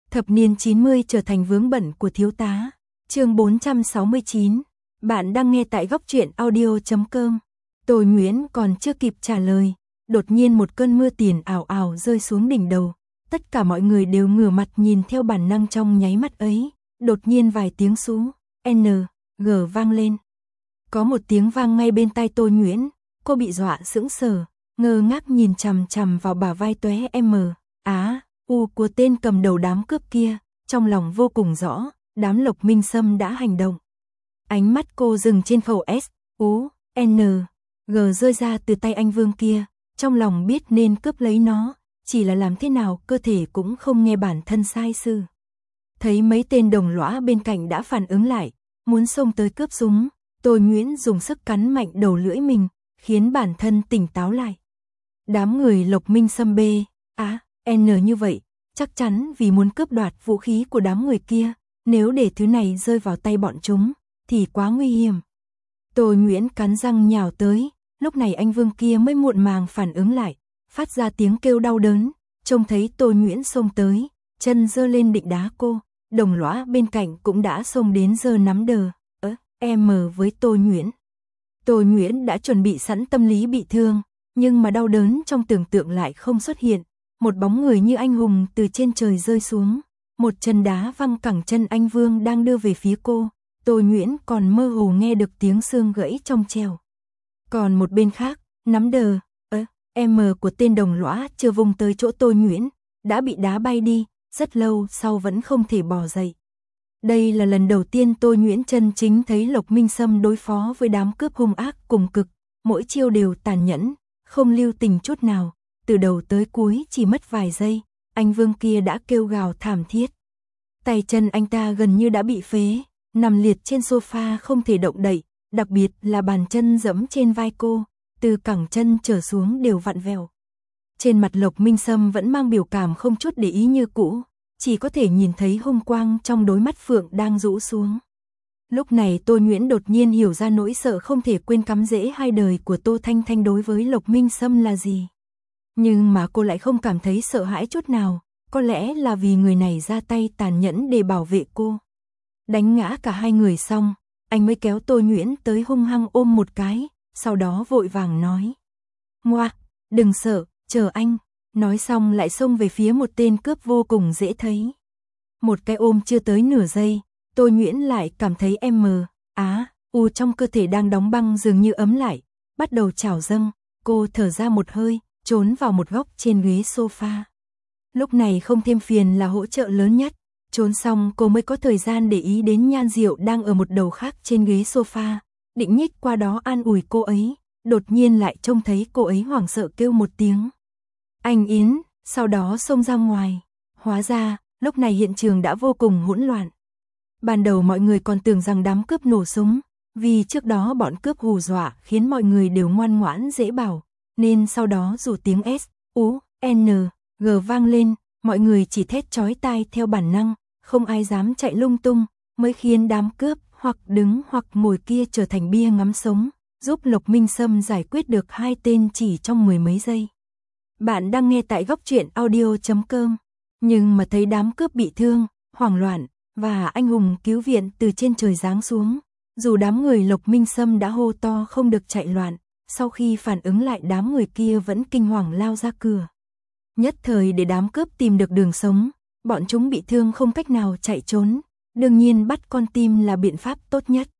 Thập niên 90 trở thành vướng bận của thiếu tá. Chương 469. Bạn đang nghe tại góc truyện audio.com. Tôi Nguyễn còn chưa kịp trả lời, đột nhiên một cơn mưa tiền ảo ảo rơi xuống đỉnh đầu. Tất cả mọi người đều ngửa mặt nhìn theo bản năng trong nháy mắt ấy. Đột nhiên vài tiếng xú, N, G vang lên. Có một tiếng vang ngay bên tai Tôi Nguyễn, cô bị dọa sững sờ, ngơ ngác nhìn chằm chằm vào bả vai tóe M, Á, U của tên cầm đầu đám cướp kia, trong lòng vô cùng rõ, đám Lộc Minh Sâm đã hành động. Ánh mắt cô dừng trên khẩu S, U, N, G rơi ra từ tay anh Vương kia, trong lòng biết nên cướp lấy nó, chỉ là làm thế nào cơ thể cũng không nghe bản thân sai sư. Thấy mấy tên đồng lõa bên cạnh đã phản ứng lại, muốn xông tới cướp súng, Tôi Nguyễn dùng sức cắn mạnh đầu lưỡi mình, khiến bản thân tỉnh táo lại. Đám người Lộc Minh Sâm B, A, N như vậy, chắc chắn vì muốn cướp đoạt vũ khí của đám người kia, nếu để thứ này rơi vào tay bọn chúng, thì quá nguy hiểm. Tôi Nguyễn cắn răng nhào tới, lúc này anh Vương kia mới muộn màng phản ứng lại, phát ra tiếng kêu đau đớn, trông thấy Tôi Nguyễn xông tới, chân giơ lên định đá cô, đồng lõa bên cạnh cũng đã xông đến giơ nắm đờ, M với Tôi Nguyễn. Tôi Nguyễn đã chuẩn bị sẵn tâm lý bị thương, nhưng mà đau đớn trong tưởng tượng lại không xuất hiện, một bóng người như anh hùng từ trên trời rơi xuống, một chân đá văng cẳng chân anh Vương đang đưa về phía cô, Tôi Nguyễn còn mơ hồ nghe được tiếng xương gãy trong trèo. Còn một bên khác, nắm đờ, M của tên đồng lõa chưa vùng tới chỗ Tôi Nguyễn, đã bị đá bay đi, rất lâu sau vẫn không thể bò dậy. Đây là lần đầu tiên Tôi Nguyễn chân chính thấy Lộc Minh Sâm đối phó với đám cướp hung ác cùng cực, mỗi chiêu đều tàn nhẫn, không lưu tình chút nào, từ đầu tới cuối chỉ mất vài giây, anh Vương kia đã kêu gào thảm thiết. Tay chân anh ta gần như đã bị phế, nằm liệt trên sofa không thể động đậy, đặc biệt là bàn chân giẫm trên vai cô, từ cẳng chân trở xuống đều vặn vẹo. Trên mặt Lộc Minh Sâm vẫn mang biểu cảm không chút để ý như cũ, chỉ có thể nhìn thấy hung quang trong đôi mắt phượng đang rũ xuống. Lúc này Tôi Nguyễn đột nhiên hiểu ra nỗi sợ không thể quên cắm rễ hai đời của Tô Thanh Thanh đối với Lộc Minh Sâm là gì. Nhưng mà cô lại không cảm thấy sợ hãi chút nào, có lẽ là vì người này ra tay tàn nhẫn để bảo vệ cô. Đánh ngã cả hai người xong, anh mới kéo Tôi Nguyễn tới hung hăng ôm một cái, sau đó vội vàng nói: "Ngoa, đừng sợ, chờ anh." Nói xong lại xông về phía một tên cướp vô cùng dễ thấy. Một cái ôm chưa tới nửa giây, Tôi Nguyễn lại cảm thấy M, Á, U trong cơ thể đang đóng băng dường như ấm lại, bắt đầu trào dâng, cô thở ra một hơi, trốn vào một góc trên ghế sofa. Lúc này không thêm phiền là hỗ trợ lớn nhất, trốn xong cô mới có thời gian để ý đến Nhan Diệu đang ở một đầu khác trên ghế sofa, định nhích qua đó an ủi cô ấy, đột nhiên lại trông thấy cô ấy hoảng sợ kêu một tiếng: "Anh Yến", sau đó xông ra ngoài. Hóa ra, lúc này hiện trường đã vô cùng hỗn loạn. Ban đầu mọi người còn tưởng rằng đám cướp nổ súng, vì trước đó bọn cướp hù dọa khiến mọi người đều ngoan ngoãn dễ bảo, nên sau đó dù tiếng S, U, N, G vang lên, mọi người chỉ thét chói tai theo bản năng, không ai dám chạy lung tung, mới khiến đám cướp hoặc đứng hoặc ngồi kia trở thành bia ngắm sống, giúp Lộc Minh Sâm giải quyết được hai tên chỉ trong mười mấy giây. Bạn đang nghe tại góc truyện audio.com, nhưng mà thấy đám cướp bị thương, hoảng loạn, và anh hùng cứu viện từ trên trời giáng xuống. Dù đám người Lộc Minh Sâm đã hô to không được chạy loạn, sau khi phản ứng lại đám người kia vẫn kinh hoàng lao ra cửa. Nhất thời để đám cướp tìm được đường sống, bọn chúng bị thương không cách nào chạy trốn, đương nhiên bắt con tin là biện pháp tốt nhất.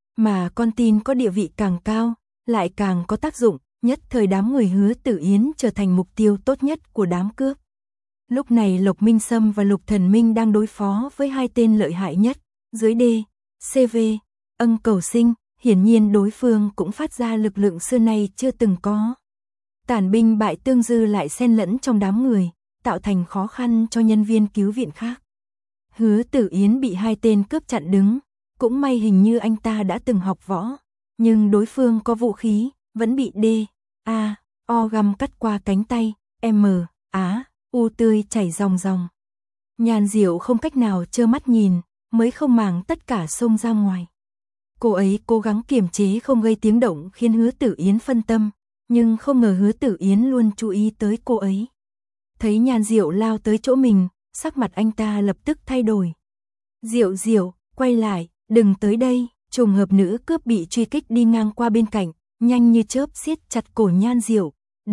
Mà con tin có địa vị càng cao, lại càng có tác dụng. Nhất thời đám người Hứa Tử Yến trở thành mục tiêu tốt nhất của đám cướp. Lúc này Lộc Minh Sâm và Lục Thần Minh đang đối phó với hai tên lợi hại nhất, dưới D, CV, Ân Cầu Sinh, hiển nhiên đối phương cũng phát ra lực lượng xưa nay chưa từng có. Tàn binh bại tương dư lại xen lẫn trong đám người, tạo thành khó khăn cho nhân viên cứu viện khác. Hứa Tử Yến bị hai tên cướp chặn đứng, cũng may hình như anh ta đã từng học võ, nhưng đối phương có vũ khí, vẫn bị D, A, O găm cắt qua cánh tay, M, Á, U tươi chảy ròng ròng. Nhan Diệu không cách nào trơ mắt nhìn, mới không màng tất cả xông ra ngoài. Cô ấy cố gắng kiềm chế không gây tiếng động khiến Hứa Tử Yến phân tâm, nhưng không ngờ Hứa Tử Yến luôn chú ý tới cô ấy. Thấy Nhan Diệu lao tới chỗ mình, sắc mặt anh ta lập tức thay đổi. Diệu Diệu, quay lại, đừng tới đây, trùng hợp nữ cướp bị truy kích đi ngang qua bên cạnh, nhanh như chớp siết chặt cổ Nhan Diệu,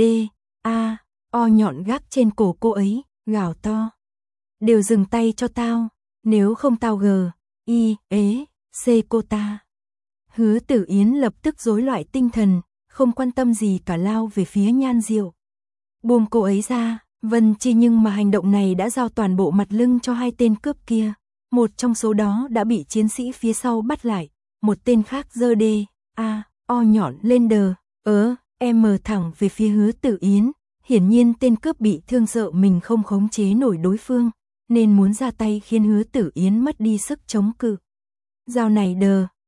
O nhọn gác trên cổ cô ấy, gào to. Đều dừng tay cho tao, nếu không tao C cô ta. Hứa Tử Yến lập tức rối loạn tinh thần, không quan tâm gì cả lao về phía Nhan Diệu. Buông cô ấy ra, Vân Chi nhưng mà hành động này đã giao toàn bộ mặt lưng cho hai tên cướp kia. Một trong số đó đã bị chiến sĩ phía sau bắt lại, một tên khác giơ O nhọn lên thẳng về phía Hứa Tử Yến. Hiển nhiên tên cướp bị thương sợ mình không khống chế nổi đối phương, nên muốn ra tay khiến Hứa Tử Yến mất đi sức chống cự. Dao này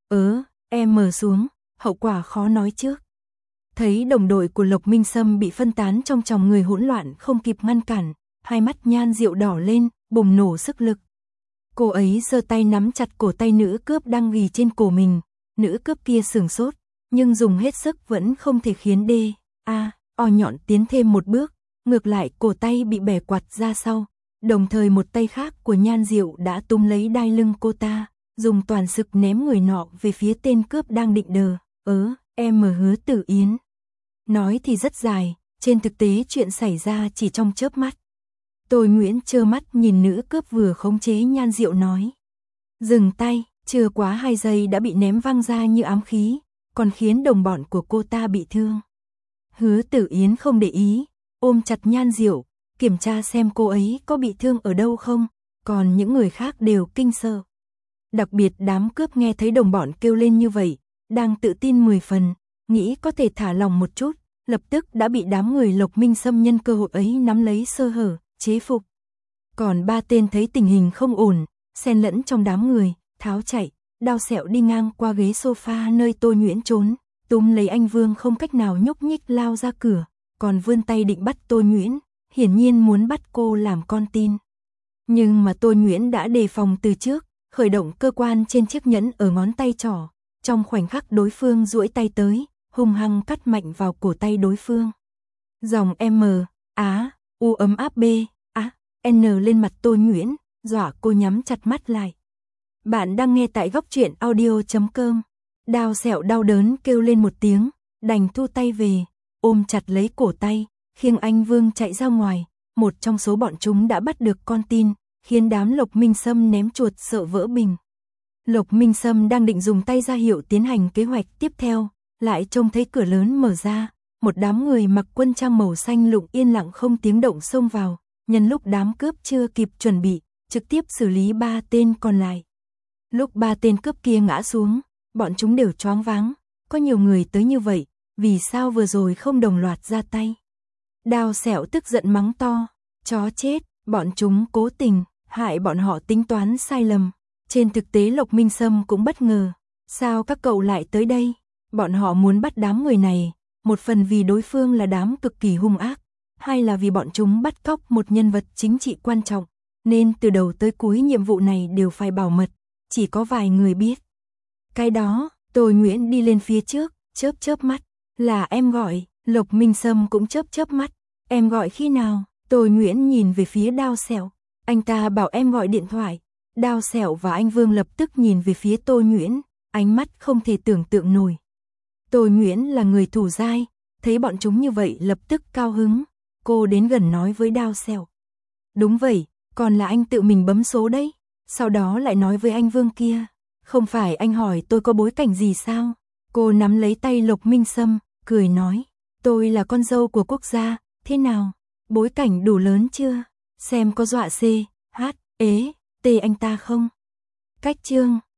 xuống, hậu quả khó nói trước. Thấy đồng đội của Lộc Minh Sâm bị phân tán trong chòng người hỗn loạn không kịp ngăn cản, hai mắt Nhan Diệu đỏ lên, bùng nổ sức lực. Cô ấy giơ tay nắm chặt cổ tay nữ cướp đang ghì trên cổ mình, nữ cướp kia sửng sốt, nhưng dùng hết sức vẫn không thể khiến O nhọn tiến thêm một bước, ngược lại cổ tay bị bẻ quạt ra sau, đồng thời một tay khác của Nhan Diệu đã túm lấy đai lưng cô ta, dùng toàn sức ném người nọ về phía tên cướp đang định Hứa Tử Yến. Nói thì rất dài, trên thực tế chuyện xảy ra chỉ trong chớp mắt. Tôi Nguyễn trơ mắt nhìn nữ cướp vừa khống chế Nhan Diệu nói. Dừng tay, chưa quá 2 giây đã bị ném văng ra như ám khí, còn khiến đồng bọn của cô ta bị thương. Hứa Tử Yến không để ý, ôm chặt Nhan Diệu, kiểm tra xem cô ấy có bị thương ở đâu không, còn những người khác đều kinh sợ. Đặc biệt đám cướp nghe thấy đồng bọn kêu lên như vậy, đang tự tin 10 phần, nghĩ có thể thả lòng một chút, lập tức đã bị đám người Lộc Minh Sâm nhân cơ hội ấy nắm lấy sơ hở, chế phục. Còn 3 tên thấy tình hình không ổn, xen lẫn trong đám người, tháo chạy, đao sẹo đi ngang qua ghế sofa nơi Tôi Nguyễn trốn, túm lấy anh Vương không cách nào nhúc nhích lao ra cửa, còn vươn tay định bắt Tôi Nguyễn, hiển nhiên muốn bắt cô làm con tin. Nhưng mà Tôi Nguyễn đã đề phòng từ trước, khởi động cơ quan trên chiếc nhẫn ở ngón tay trỏ, trong khoảnh khắc đối phương duỗi tay tới, hung hăng cắt mạnh vào cổ tay đối phương. Dòng U ấm áp N lên mặt Tôi Nguyễn, dọa cô nhắm chặt mắt lại. Bạn đang nghe tại góc truyện audio.com. Đao sẹo đau đớn kêu lên một tiếng, đành thu tay về, ôm chặt lấy cổ tay, khiêng anh Vương chạy ra ngoài. Một trong số bọn chúng đã bắt được con tin, khiến đám Lộc Minh Sâm ném chuột sợ vỡ bình. Lộc Minh Sâm đang định dùng tay ra hiệu tiến hành kế hoạch tiếp theo, lại trông thấy cửa lớn mở ra, một đám người mặc quân trang màu xanh lục yên lặng không tiếng động xông vào, nhân lúc đám cướp chưa kịp chuẩn bị, trực tiếp xử lý 3 tên còn lại. Lúc 3 tên cướp kia ngã xuống, bọn chúng đều choáng váng, có nhiều người tới như vậy, vì sao vừa rồi không đồng loạt ra tay. Đao sẹo tức giận mắng to, chó chết, bọn chúng cố tình, hại bọn họ tính toán sai lầm. Trên thực tế Lộc Minh Sâm cũng bất ngờ, sao các cậu lại tới đây? Bọn họ muốn bắt đám người này, một phần vì đối phương là đám cực kỳ hung ác, hai là vì bọn chúng bắt cóc một nhân vật chính trị quan trọng, nên từ đầu tới cuối nhiệm vụ này đều phải bảo mật, chỉ có vài người biết. Cái đó, Tôi Nguyễn đi lên phía trước, chớp mắt, là em gọi, Lộc Minh Sâm cũng chớp mắt, em gọi khi nào? Tôi Nguyễn nhìn về phía Đao Sẹo, anh ta bảo em gọi điện thoại. Đao Sẹo và anh Vương lập tức nhìn về phía Tôi Nguyễn, ánh mắt không thể tưởng tượng nổi. Tôi Nguyễn là người thủ dai, thấy bọn chúng như vậy lập tức cao hứng, cô đến gần nói với Đao Sẹo. Đúng vậy, còn là anh tự mình bấm số đấy, sau đó lại nói với anh Vương kia, không phải anh hỏi tôi có bối cảnh gì sao? Cô nắm lấy tay Lộc Minh Sâm, cười nói, tôi là con dâu của quốc gia, thế nào? Bối cảnh đủ lớn chưa? Xem có dọa T anh ta không? Cách chương